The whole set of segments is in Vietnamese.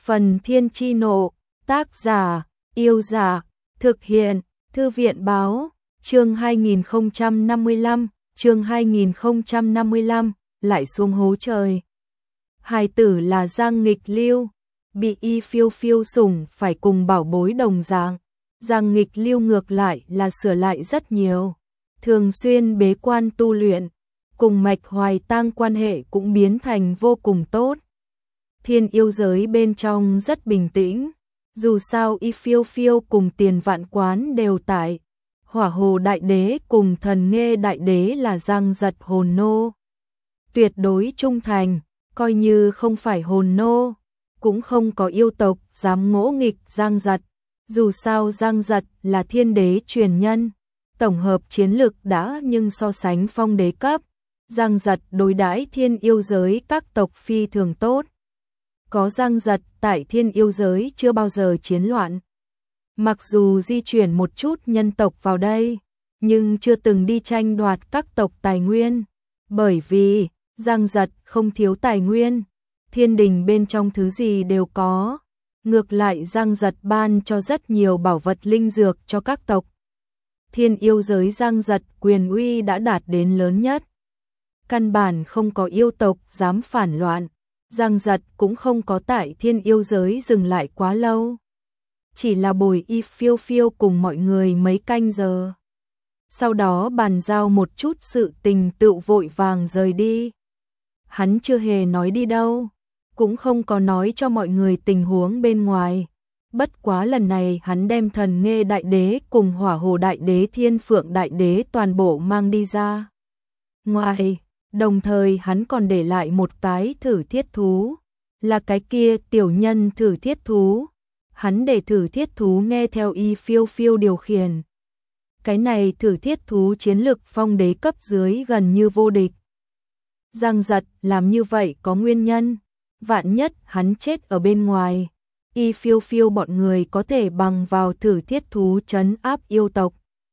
Phần Thiên Chi Nộ, tác giả, Yêu Giả, thực hiện, Thư viện Báo, chương 2055, chương 2055, lại xuống hố trời. Hài tử là Giang Nghịch Lưu, bị Y Phiêu Phiêu sủng phải cùng bảo bối đồng dạng. Giang Nghịch Lưu ngược lại là sửa lại rất nhiều, thường xuyên bế quan tu luyện, cùng Mạch Hoài Tang quan hệ cũng biến thành vô cùng tốt. Thiên yêu giới bên trong rất bình tĩnh, dù sao Y Phiêu Phiêu cùng Tiền Vạn Quán đều tại. Hỏa Hồ Đại Đế cùng Thần Nghê Đại Đế là Giang Giật hồn nô, tuyệt đối trung thành, coi như không phải hồn nô, cũng không có yêu tộc dám ngỗ nghịch Giang Giật. Dù sao Giang Giật là thiên đế truyền nhân, tổng hợp chiến lực đã nhưng so sánh phong đế cấp, Giang Giật đối đãi thiên yêu giới các tộc phi thường tốt. Có Giang Giật tại thiên yêu giới chưa bao giờ chiến loạn. Mặc dù di chuyển một chút nhân tộc vào đây, nhưng chưa từng đi tranh đoạt các tộc tài nguyên, bởi vì Giang Giật không thiếu tài nguyên, thiên đình bên trong thứ gì đều có. Ngược lại Giang Giật ban cho rất nhiều bảo vật linh dược cho các tộc. Thiên yêu giới Giang Giật quyền uy đã đạt đến lớn nhất. Căn bản không có yêu tộc dám phản loạn. Giang Giật cũng không có tại thiên yêu giới dừng lại quá lâu. Chỉ là bồi Y Phiêu Phiêu cùng mọi người mấy canh giờ. Sau đó bàn giao một chút sự tình tự vội vàng rời đi. Hắn chưa hề nói đi đâu, cũng không có nói cho mọi người tình huống bên ngoài. Bất quá lần này hắn đem Thần Nghê Đại Đế cùng Hỏa Hồ Đại Đế, Thiên Phượng Đại Đế toàn bộ mang đi ra ngoài, đồng thời hắn còn để lại một cái thử thiết thú, là cái kia tiểu nhân thử thiết thú. Hắn để thử thiết thú nghe theo Y Phiêu Phiêu điều khiển. Cái này thử thiết thú chiến lực phong đế cấp dưới gần như vô địch. Giang Giật làm như vậy có nguyên nhân, vạn nhất hắn chết ở bên ngoài, Y Phiêu Phiêu bọn người có thể bằng vào thử thiết thú trấn áp yêu tộc.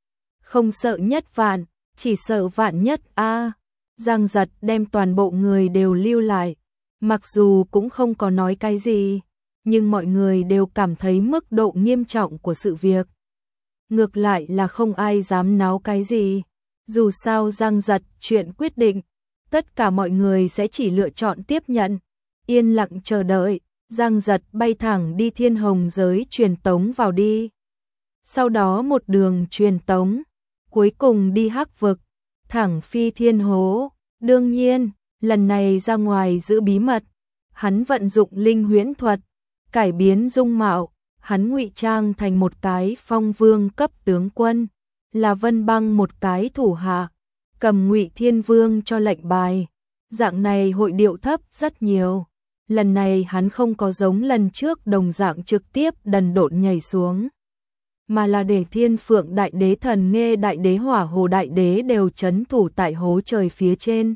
Không sợ nhất vạn, chỉ sợ vạn nhất a. Giang Giật đem toàn bộ người đều lưu lại, mặc dù cũng không có nói cái gì, nhưng mọi người đều cảm thấy mức độ nghiêm trọng của sự việc. Ngược lại là không ai dám náo cái gì, dù sao Giang Giật chuyện quyết định, tất cả mọi người sẽ chỉ lựa chọn tiếp nhận, yên lặng chờ đợi. Giang Giật bay thẳng đi Thiên Hồng giới truyền tống vào đi. Sau đó một đường truyền tống, cuối cùng đi Hắc vực, thẳng phi thiên hố. Đương nhiên, lần này ra ngoài giữ bí mật, hắn vận dụng linh huyễn thuật, cải biến dung mạo, hắn ngụy trang thành một cái phong vương cấp tướng quân, là Vân Băng một cái thủ hạ, cầm Ngụy Thiên Vương cho lệnh bài, dạng này hội điệu thấp rất nhiều. Lần này hắn không có giống lần trước đồng dạng trực tiếp đần độn nhảy xuống, mà là để Thiên Phượng Đại Đế, Thần Nghê Đại Đế, Hỏa Hồ Đại Đế đều trấn thủ tại hố trời phía trên,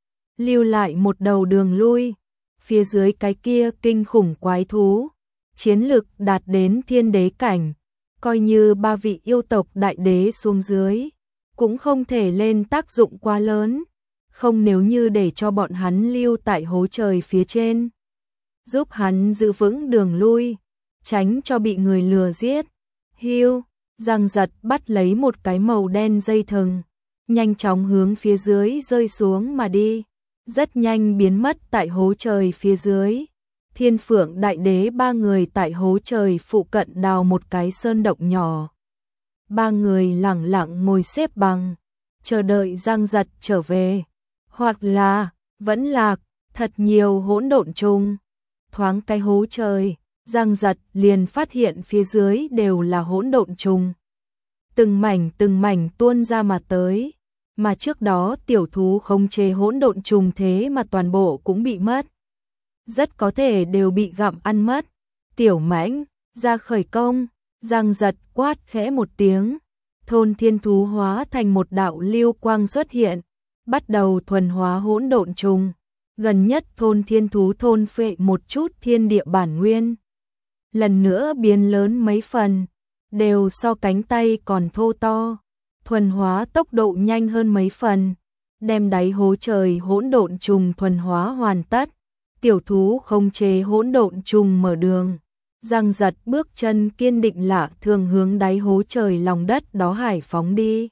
lưu lại một đầu đường lui. Phía dưới cái kia kinh khủng quái thú, chiến lực đạt đến thiên đế cảnh, coi như ba vị yêu tộc đại đế xuống dưới, cũng không thể lên tác dụng quá lớn, không nếu như để cho bọn hắn lưu tại hố trời phía trên, giúp hắn giữ vững đường lui, tránh cho bị người lừa giết. Hiu, Giang Giật bắt lấy một cái màu đen dây thừng, nhanh chóng hướng phía dưới rơi xuống mà đi, rất nhanh biến mất tại hố trời phía dưới. Thiên Phượng Đại Đế ba người tại hố trời phụ cận đào một cái sơn động nhỏ. Ba người lẳng lặng ngồi xếp bằng, chờ đợi Giang Giật trở về, hoặc là vẫn lạc, thật nhiều hỗn độn trùng. Thoáng cái hố trời, Giang Giật liền phát hiện phía dưới đều là hỗn độn trùng. Từng mảnh tuôn ra mà tới, mà trước đó tiểu thú khống chế hỗn độn trùng thế mà toàn bộ cũng bị mất. Rất có thể đều bị gặm ăn mất. Tiểu Mãnh, ra khởi công. Giang Giật quát khẽ một tiếng, thôn thiên thú hóa thành một đạo lưu quang xuất hiện, bắt đầu thuần hóa hỗn độn trùng. Gần nhất thôn thiên thú thôn phệ một chút thiên địa bản nguyên, lần nữa biến lớn mấy phần, đều so cánh tay còn thô to, thuần hóa tốc độ nhanh hơn mấy phần, đem đáy hố trời hỗn độn trùng thuần hóa hoàn tất. Tiểu thú khống chế hỗn độn trùng mở đường. Giang Giật bước chân kiên định lạ thường hướng đáy hố trời lòng đất đó hải phóng đi.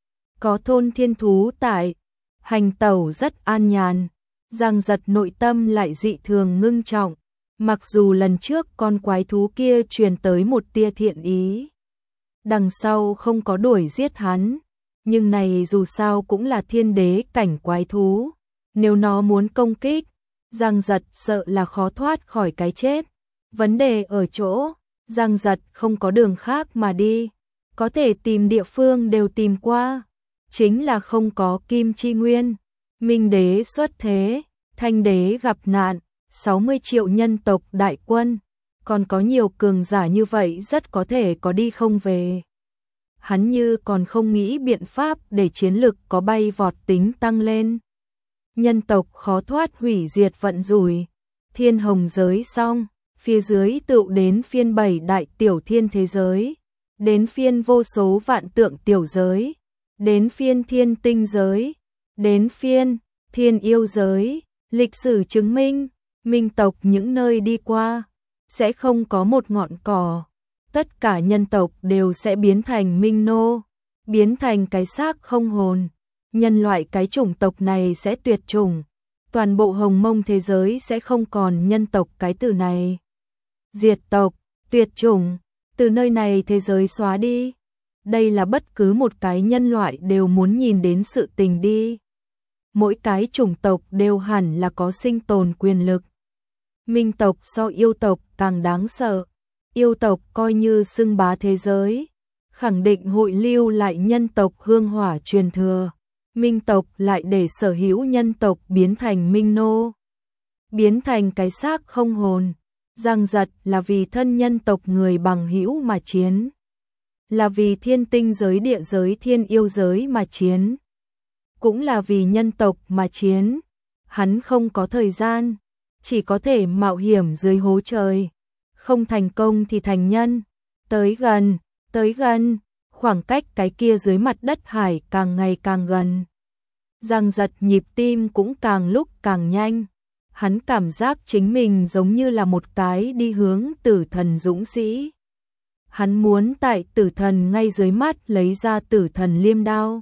Có thôn thiên thú tại, hành tẩu rất an nhàn. Giang Giật nội tâm lại dị thường ngưng trọng. Mặc dù lần trước con quái thú kia truyền tới một tia thiện ý, đằng sau không có đuổi giết hắn, nhưng này dù sao cũng là thiên đế cảnh quái thú. Nếu nó muốn công kích, Giang Giật sợ là khó thoát khỏi cái chết. Vấn đề ở chỗ, Giang Giật không có đường khác mà đi. Có thể tìm địa phương đều tìm qua, chính là không có kim chi nguyên. Minh đế xuất thế, Thanh đế gặp nạn, 60 triệu nhân tộc đại quân, còn có nhiều cường giả như vậy rất có thể có đi không về. Hắn như còn không nghĩ biện pháp để chiến lực có bay vọt tính tăng lên. Nhân tộc khó thoát hủy diệt vận rủi. Thiên hồng giới xong, phía dưới tựu đến phiên 7 đại tiểu thiên thế giới, đến phiên vô số vạn tượng tiểu giới, đến phiên thiên tinh giới, đến phiên thiên yêu giới. Lịch sử chứng minh, minh tộc những nơi đi qua, sẽ không có một ngọn cỏ. Tất cả nhân tộc đều sẽ biến thành minh nô, biến thành cái xác không hồn. Nhân loại cái chủng tộc này sẽ tuyệt chủng. Toàn bộ hồng mông thế giới sẽ không còn nhân tộc cái từ này. Diệt tộc, tuyệt chủng, từ nơi này thế giới xóa đi. Đây là bất cứ một cái nhân loại đều muốn nhìn đến sự tình đi. Mỗi cái chủng tộc đều hẳn là có sinh tồn quyền lực. Minh tộc so yêu tộc càng đáng sợ. Yêu tộc coi như xưng bá thế giới, khẳng định hội lưu lại nhân tộc hương hỏa truyền thừa. Minh tộc lại để sở hữu nhân tộc biến thành minh nô, biến thành cái xác không hồn. Giang Giật là vì thân nhân tộc người bằng hữu mà chiến, là vì thiên tinh giới địa giới thiên yêu giới mà chiến, cũng là vì nhân tộc mà chiến. Hắn không có thời gian, chỉ có thể mạo hiểm dưới hố trời. Không thành công thì thành nhân. Tới gần, khoảng cách cái kia dưới mặt đất hải càng ngày càng gần. Giang Giật nhịp tim cũng càng lúc càng nhanh. Hắn cảm giác chính mình giống như là một cái đi hướng tử thần dũng sĩ. Hắn muốn tại tử thần ngay dưới mắt lấy ra tử thần liêm đao.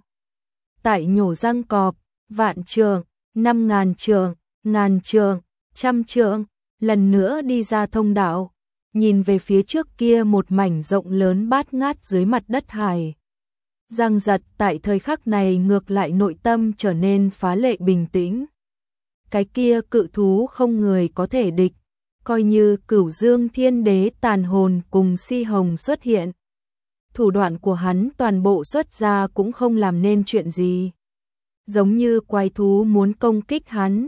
Tại nhổ răng cọp, vạn trượng, 5.000 trượng, ngàn trượng, trăm trượng, lần nữa đi ra thông đạo. Nhìn về phía trước kia một mảnh rộng lớn bát ngát dưới mặt đất hải. Giang Giật tại thời khắc này ngược lại nội tâm trở nên phá lệ bình tĩnh. Cái kia cự thú không người có thể địch, coi như Cửu Dương Thiên Đế tàn hồn cùng Si Hồng xuất hiện. Thủ đoạn của hắn toàn bộ xuất ra cũng không làm nên chuyện gì. Giống như quái thú muốn công kích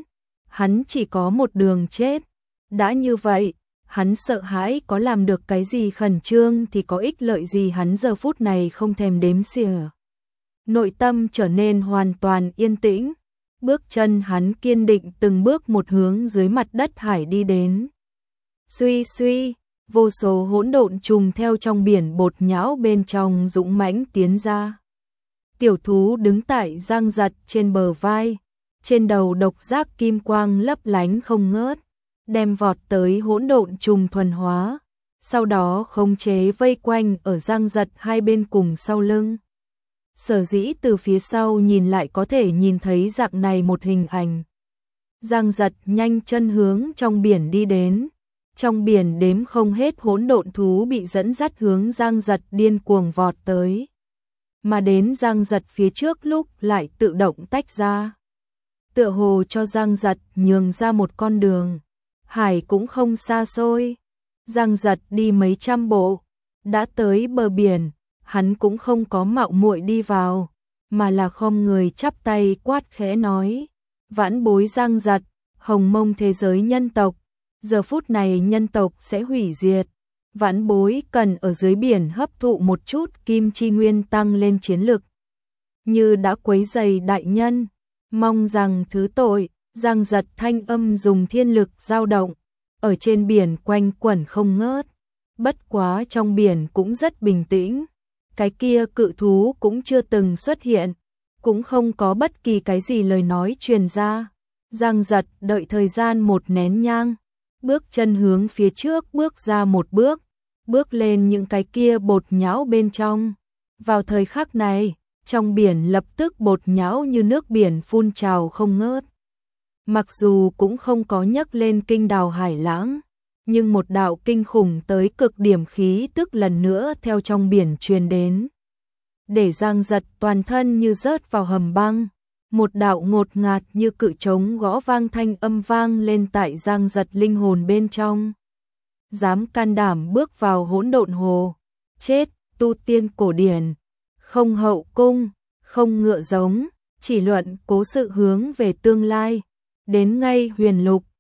hắn chỉ có một đường chết. Đã như vậy, hắn sợ hãi có làm được cái gì khẩn trương thì có ích lợi gì, hắn giờ phút này không thèm đếm xỉa. Nội tâm trở nên hoàn toàn yên tĩnh, bước chân hắn kiên định từng bước một hướng dưới mặt đất hải đi đến. Suy suy, vô số hỗn độn trùng theo trong biển bột nhão bên trong dũng mãnh tiến ra. Tiểu thú đứng tại Giang Giật trên bờ vai, trên đầu độc giác kim quang lấp lánh không ngớt, đem vọt tới hỗn độn trùng thuần hóa, sau đó khống chế vây quanh ở Giang Giật hai bên cùng sau lưng. Sở dĩ từ phía sau nhìn lại có thể nhìn thấy dạng này một hình ảnh. Giang Giật nhanh chân hướng trong biển đi đến. Trong biển đếm không hết hỗn độn thú bị dẫn dắt hướng Giang Giật điên cuồng vọt tới. Mà đến Giang Giật phía trước lúc lại tự động tách ra. Tựa hồ cho Giang Giật nhường ra một con đường. Hải cũng không xa xôi. Giang Giật đi mấy trăm bộ, đã tới bờ biển, hắn cũng không có mạo muội đi vào, mà là khom người chắp tay quát khẽ nói: "Vãn bối Giang Giật, hồng mông thế giới nhân tộc, giờ phút này nhân tộc sẽ hủy diệt, vãn bối cần ở dưới biển hấp thụ một chút kim chi nguyên tăng lên chiến lực. Như đã quấy rầy đại nhân, mong rằng thứ tội." Giang Giật thanh âm dùng thiên lực dao động, ở trên biển quanh quẩn không ngớt. Bất quá trong biển cũng rất bình tĩnh, cái kia cự thú cũng chưa từng xuất hiện, cũng không có bất kỳ cái gì lời nói truyền ra. Giang Giật đợi thời gian một nén nhang, bước chân hướng phía trước bước ra một bước, bước lên những cái kia bột nhão bên trong. Vào thời khắc này, trong biển lập tức bột nhão như nước biển phun trào không ngớt. Mặc dù cũng không có nhấc lên kinh đào hải lãng, nhưng một đạo kinh khủng tới cực điểm khí tức lần nữa theo trong biển truyền đến. Để Giang Giật toàn thân như rớt vào hầm băng, một đạo ngột ngạt như cự trống gõ vang thanh âm vang lên tại Giang Giật linh hồn bên trong. Dám can đảm bước vào hỗn độn hồ, chết, tu tiên cổ điển, không hậu cung, không ngựa giống, chỉ luận cố sự hướng về tương lai, đến ngay huyền lục,